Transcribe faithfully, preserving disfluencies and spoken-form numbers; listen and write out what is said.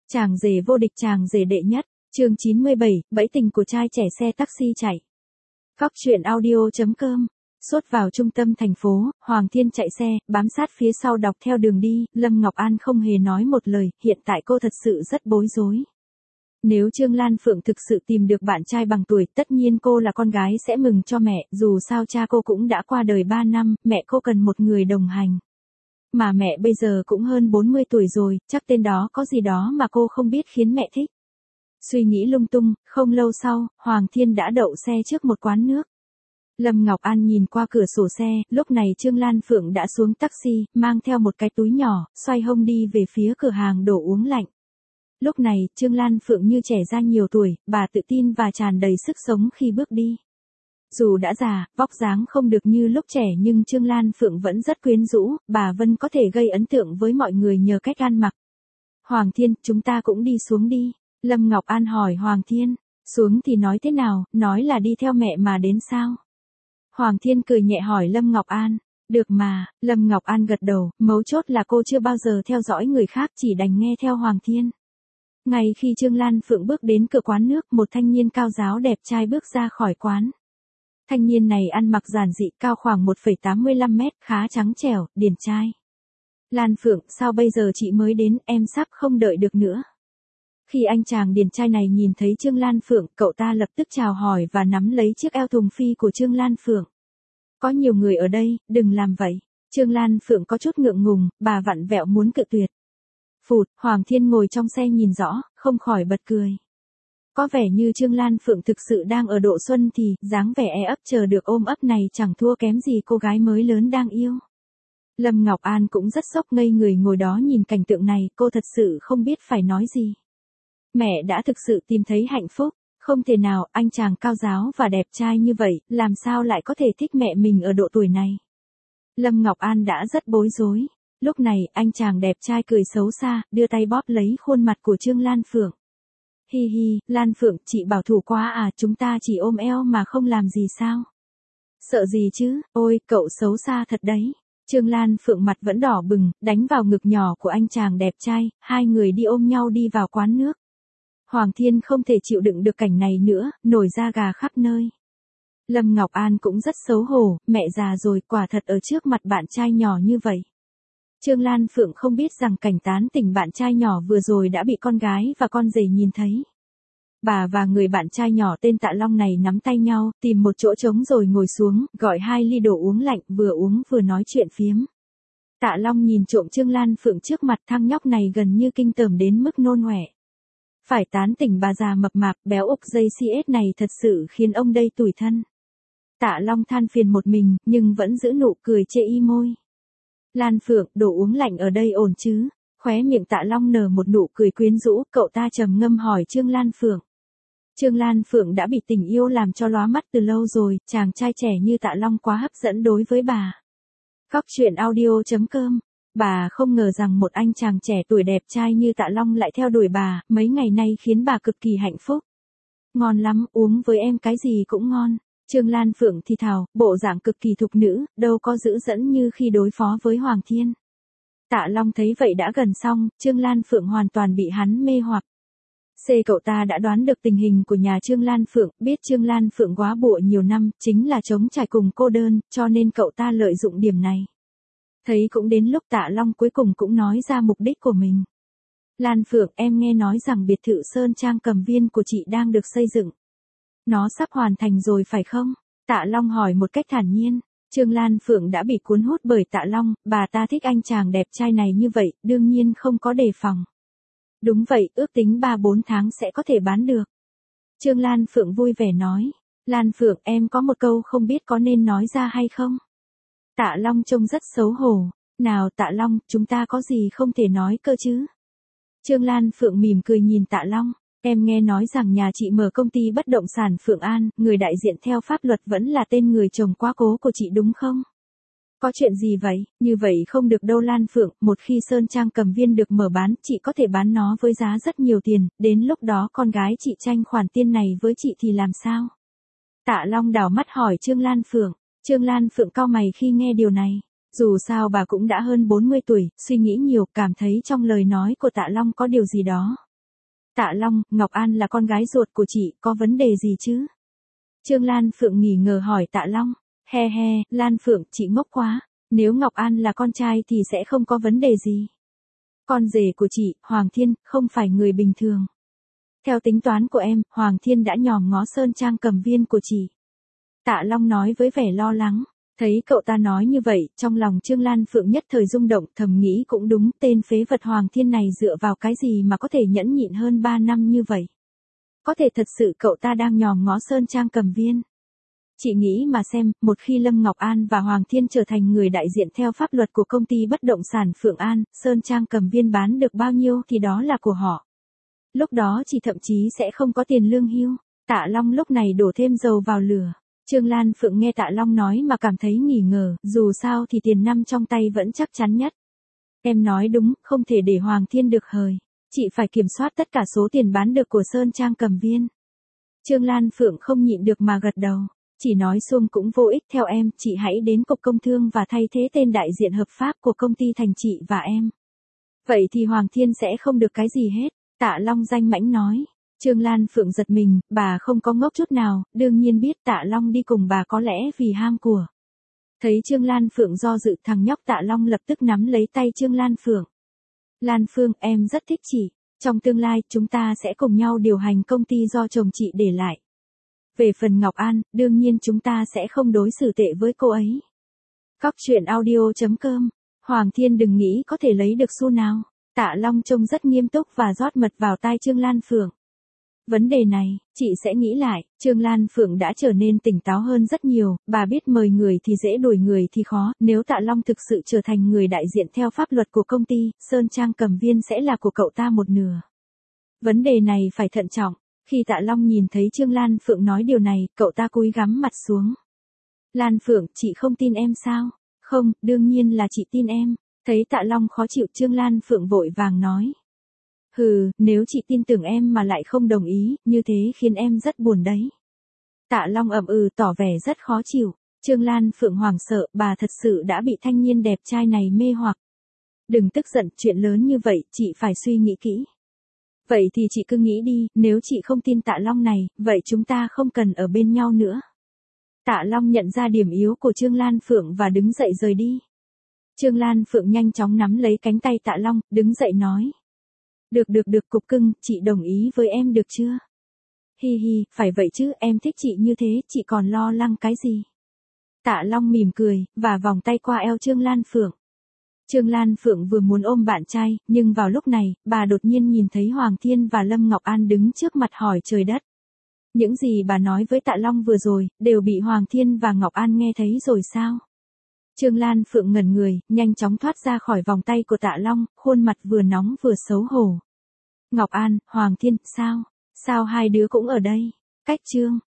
Chàng rể vô địch, chàng rể đệ nhất, chương chín mươi bảy, bẫy tình của trai trẻ xe taxi chạy. Cóc truyện audio chấm com. Suốt vào trung tâm thành phố, Hoàng Thiên chạy xe, bám sát phía sau đọc theo đường đi, Lâm Ngọc An không hề nói một lời, hiện tại cô thật sự rất bối rối. Nếu Trương Lan Phượng thực sự tìm được bạn trai bằng tuổi, tất nhiên cô là con gái sẽ mừng cho mẹ, dù sao cha cô cũng đã qua đời ba năm, mẹ cô cần một người đồng hành. Mà mẹ bây giờ cũng hơn bốn mươi tuổi rồi, chắc tên đó có gì đó mà cô không biết khiến mẹ thích. Suy nghĩ lung tung, không lâu sau, Hoàng Thiên đã đậu xe trước một quán nước. Lâm Ngọc An nhìn qua cửa sổ xe, lúc này Trương Lan Phượng đã xuống taxi, mang theo một cái túi nhỏ, xoay hông đi về phía cửa hàng đồ uống lạnh. Lúc này, Trương Lan Phượng như trẻ ra nhiều tuổi, bà tự tin và tràn đầy sức sống khi bước đi. Dù đã già, vóc dáng không được như lúc trẻ nhưng Trương Lan Phượng vẫn rất quyến rũ, bà Vân có thể gây ấn tượng với mọi người nhờ cách ăn mặc. Hoàng Thiên, chúng ta cũng đi xuống đi. Lâm Ngọc An hỏi Hoàng Thiên, xuống thì nói thế nào, nói là đi theo mẹ mà đến sao? Hoàng Thiên cười nhẹ hỏi Lâm Ngọc An, được mà, Lâm Ngọc An gật đầu, mấu chốt là cô chưa bao giờ theo dõi người khác chỉ đành nghe theo Hoàng Thiên. Ngay khi Trương Lan Phượng bước đến cửa quán nước, một thanh niên cao ráo đẹp trai bước ra khỏi quán. Thanh niên này ăn mặc giản dị, cao khoảng một phẩy tám mươi lăm mét, khá trắng trẻo, điển trai. Lan Phượng, sao bây giờ chị mới đến, em sắp không đợi được nữa. Khi anh chàng điển trai này nhìn thấy Trương Lan Phượng, cậu ta lập tức chào hỏi và nắm lấy chiếc eo thùng phi của Trương Lan Phượng. Có nhiều người ở đây, đừng làm vậy. Trương Lan Phượng có chút ngượng ngùng, bà vặn vẹo muốn cự tuyệt. Phụt, Hoàng Thiên ngồi trong xe nhìn rõ, không khỏi bật cười. Có vẻ như Trương Lan Phượng thực sự đang ở độ xuân thì, dáng vẻ e ấp chờ được ôm ấp này chẳng thua kém gì cô gái mới lớn đang yêu. Lâm Ngọc An cũng rất sốc ngây người ngồi đó nhìn cảnh tượng này, cô thật sự không biết phải nói gì. Mẹ đã thực sự tìm thấy hạnh phúc, không thể nào, anh chàng cao ráo và đẹp trai như vậy, làm sao lại có thể thích mẹ mình ở độ tuổi này. Lâm Ngọc An đã rất bối rối. Lúc này, anh chàng đẹp trai cười xấu xa, đưa tay bóp lấy khuôn mặt của Trương Lan Phượng. Hi hi, Lan Phượng, chị bảo thủ quá à, chúng ta chỉ ôm eo mà không làm gì sao? Sợ gì chứ, ôi, cậu xấu xa thật đấy. Trương Lan Phượng mặt vẫn đỏ bừng, đánh vào ngực nhỏ của anh chàng đẹp trai, hai người đi ôm nhau đi vào quán nước. Hoàng Thiên không thể chịu đựng được cảnh này nữa, nổi da gà khắp nơi. Lâm Ngọc An cũng rất xấu hổ, mẹ già rồi, quả thật ở trước mặt bạn trai nhỏ như vậy. Trương Lan Phượng không biết rằng cảnh tán tỉnh bạn trai nhỏ vừa rồi đã bị con gái và con rể nhìn thấy. Bà và người bạn trai nhỏ tên Tạ Long này nắm tay nhau, tìm một chỗ trống rồi ngồi xuống, gọi hai ly đồ uống lạnh, vừa uống vừa nói chuyện phiếm. Tạ Long nhìn trộm Trương Lan Phượng trước mặt, thằng nhóc này gần như kinh tởm đến mức nôn ọe. Phải tán tỉnh bà già mập mạp béo ục dây xê ét này thật sự khiến ông đây tủi thân. Tạ Long than phiền một mình, nhưng vẫn giữ nụ cười chê y môi. Lan Phượng, đồ uống lạnh ở đây ổn chứ? Khóe miệng Tạ Long nở một nụ cười quyến rũ, cậu ta trầm ngâm hỏi Trương Lan Phượng. Trương Lan Phượng đã bị tình yêu làm cho lóa mắt từ lâu rồi, chàng trai trẻ như Tạ Long quá hấp dẫn đối với bà. Cóc truyện audio chấm com. Bà không ngờ rằng một anh chàng trẻ tuổi đẹp trai như Tạ Long lại theo đuổi bà, mấy ngày nay khiến bà cực kỳ hạnh phúc. Ngon lắm, uống với em cái gì cũng ngon. Trương Lan Phượng thì thào, bộ dạng cực kỳ thục nữ, đâu có dữ dẫn như khi đối phó với Hoàng Thiên. Tạ Long thấy vậy đã gần xong, Trương Lan Phượng hoàn toàn bị hắn mê hoặc. C cậu ta đã đoán được tình hình của nhà Trương Lan Phượng, biết Trương Lan Phượng góa bụa nhiều năm, chính là chống trải cùng cô đơn, cho nên cậu ta lợi dụng điểm này. Thấy cũng đến lúc Tạ Long cuối cùng cũng nói ra mục đích của mình. Lan Phượng, em nghe nói rằng biệt thự Sơn Trang Cầm Viên của chị đang được xây dựng. Nó sắp hoàn thành rồi phải không? Tạ Long hỏi một cách thản nhiên. Trương Lan Phượng đã bị cuốn hút bởi Tạ Long, bà ta thích anh chàng đẹp trai này như vậy, đương nhiên không có đề phòng. Đúng vậy, ước tính ba bốn tháng sẽ có thể bán được. Trương Lan Phượng vui vẻ nói. Lan Phượng, em có một câu không biết có nên nói ra hay không? Tạ Long trông rất xấu hổ. Nào Tạ Long, chúng ta có gì không thể nói cơ chứ? Trương Lan Phượng mỉm cười nhìn Tạ Long. Em nghe nói rằng nhà chị mở công ty bất động sản Phượng An, người đại diện theo pháp luật vẫn là tên người chồng quá cố của chị đúng không? Có chuyện gì vậy? Như vậy không được đâu Lan Phượng, một khi Sơn Trang Cầm Viên được mở bán, chị có thể bán nó với giá rất nhiều tiền, đến lúc đó con gái chị tranh khoản tiền này với chị thì làm sao? Tạ Long đảo mắt hỏi Trương Lan Phượng. Trương Lan Phượng cau mày khi nghe điều này. Dù sao bà cũng đã hơn bốn mươi tuổi, suy nghĩ nhiều, cảm thấy trong lời nói của Tạ Long có điều gì đó. Tạ Long, Ngọc An là con gái ruột của chị, có vấn đề gì chứ? Trương Lan Phượng nghỉ ngờ hỏi Tạ Long. He he, Lan Phượng, chị ngốc quá. Nếu Ngọc An là con trai thì sẽ không có vấn đề gì. Con rể của chị, Hoàng Thiên, không phải người bình thường. Theo tính toán của em, Hoàng Thiên đã nhòm ngó Sơn Trang Cầm Viên của chị. Tạ Long nói với vẻ lo lắng. Thấy cậu ta nói như vậy, trong lòng Trương Lan Phượng nhất thời rung động, thầm nghĩ cũng đúng, tên phế vật Hoàng Thiên này dựa vào cái gì mà có thể nhẫn nhịn hơn ba năm như vậy. Có thể thật sự cậu ta đang nhòm ngó Sơn Trang Cầm Viên. Chị nghĩ mà xem, một khi Lâm Ngọc An và Hoàng Thiên trở thành người đại diện theo pháp luật của công ty bất động sản Phượng An, Sơn Trang Cầm Viên bán được bao nhiêu thì đó là của họ. Lúc đó chị thậm chí sẽ không có tiền lương hưu. Tạ Long lúc này đổ thêm dầu vào lửa. Trương Lan Phượng nghe Tạ Long nói mà cảm thấy nghi ngờ, dù sao thì tiền nằm trong tay vẫn chắc chắn nhất. Em nói đúng, không thể để Hoàng Thiên được hời. Chị phải kiểm soát tất cả số tiền bán được của Sơn Trang Cầm Viên. Trương Lan Phượng không nhịn được mà gật đầu. Chỉ nói xuông cũng vô ích, theo em, chị hãy đến Cục Công Thương và thay thế tên đại diện hợp pháp của công ty thành chị và em. Vậy thì Hoàng Thiên sẽ không được cái gì hết, Tạ Long danh mãnh nói. Trương Lan Phượng giật mình, bà không có ngốc chút nào, đương nhiên biết Tạ Long đi cùng bà có lẽ vì ham của. Thấy Trương Lan Phượng do dự, thằng nhóc Tạ Long lập tức nắm lấy tay Trương Lan Phượng. Lan Phương, em rất thích chị. Trong tương lai, chúng ta sẽ cùng nhau điều hành công ty do chồng chị để lại. Về phần Ngọc An, đương nhiên chúng ta sẽ không đối xử tệ với cô ấy. Cóc truyện audio chấm com. Hoàng Thiên đừng nghĩ có thể lấy được xu nào. Tạ Long trông rất nghiêm túc và rót mật vào tai Trương Lan Phượng. Vấn đề này, chị sẽ nghĩ lại. Trương Lan Phượng đã trở nên tỉnh táo hơn rất nhiều, bà biết mời người thì dễ đuổi người thì khó, nếu Tạ Long thực sự trở thành người đại diện theo pháp luật của công ty, Sơn Trang Cầm Viên sẽ là của cậu ta một nửa. Vấn đề này phải thận trọng. Khi Tạ Long nhìn thấy Trương Lan Phượng nói điều này, cậu ta cúi gắm mặt xuống. Lan Phượng, chị không tin em sao? Không, đương nhiên là chị tin em. Thấy Tạ Long khó chịu, Trương Lan Phượng vội vàng nói. Hừ, nếu chị tin tưởng em mà lại không đồng ý, như thế khiến em rất buồn đấy. Tạ Long ậm ừ tỏ vẻ rất khó chịu. Trương Lan Phượng hoảng sợ, bà thật sự đã bị thanh niên đẹp trai này mê hoặc. Đừng tức giận, chuyện lớn như vậy, chị phải suy nghĩ kỹ. Vậy thì chị cứ nghĩ đi, nếu chị không tin Tạ Long này, vậy chúng ta không cần ở bên nhau nữa. Tạ Long nhận ra điểm yếu của Trương Lan Phượng và đứng dậy rời đi. Trương Lan Phượng nhanh chóng nắm lấy cánh tay Tạ Long, đứng dậy nói. Được được được cục cưng, chị đồng ý với em được chưa? Hi hi, phải vậy chứ, em thích chị như thế, chị còn lo lắng cái gì? Tạ Long mỉm cười, và vòng tay qua eo Trương Lan Phượng. Trương Lan Phượng vừa muốn ôm bạn trai, nhưng vào lúc này, bà đột nhiên nhìn thấy Hoàng Thiên và Lâm Ngọc An đứng trước mặt hỏi trời đất. Những gì bà nói với Tạ Long vừa rồi, đều bị Hoàng Thiên và Ngọc An nghe thấy rồi sao? Trương Lan Phượng ngẩn người, nhanh chóng thoát ra khỏi vòng tay của Tạ Long, khuôn mặt vừa nóng vừa xấu hổ. Ngọc An, Hoàng Thiên, sao? Sao hai đứa cũng ở đây? Cách Trương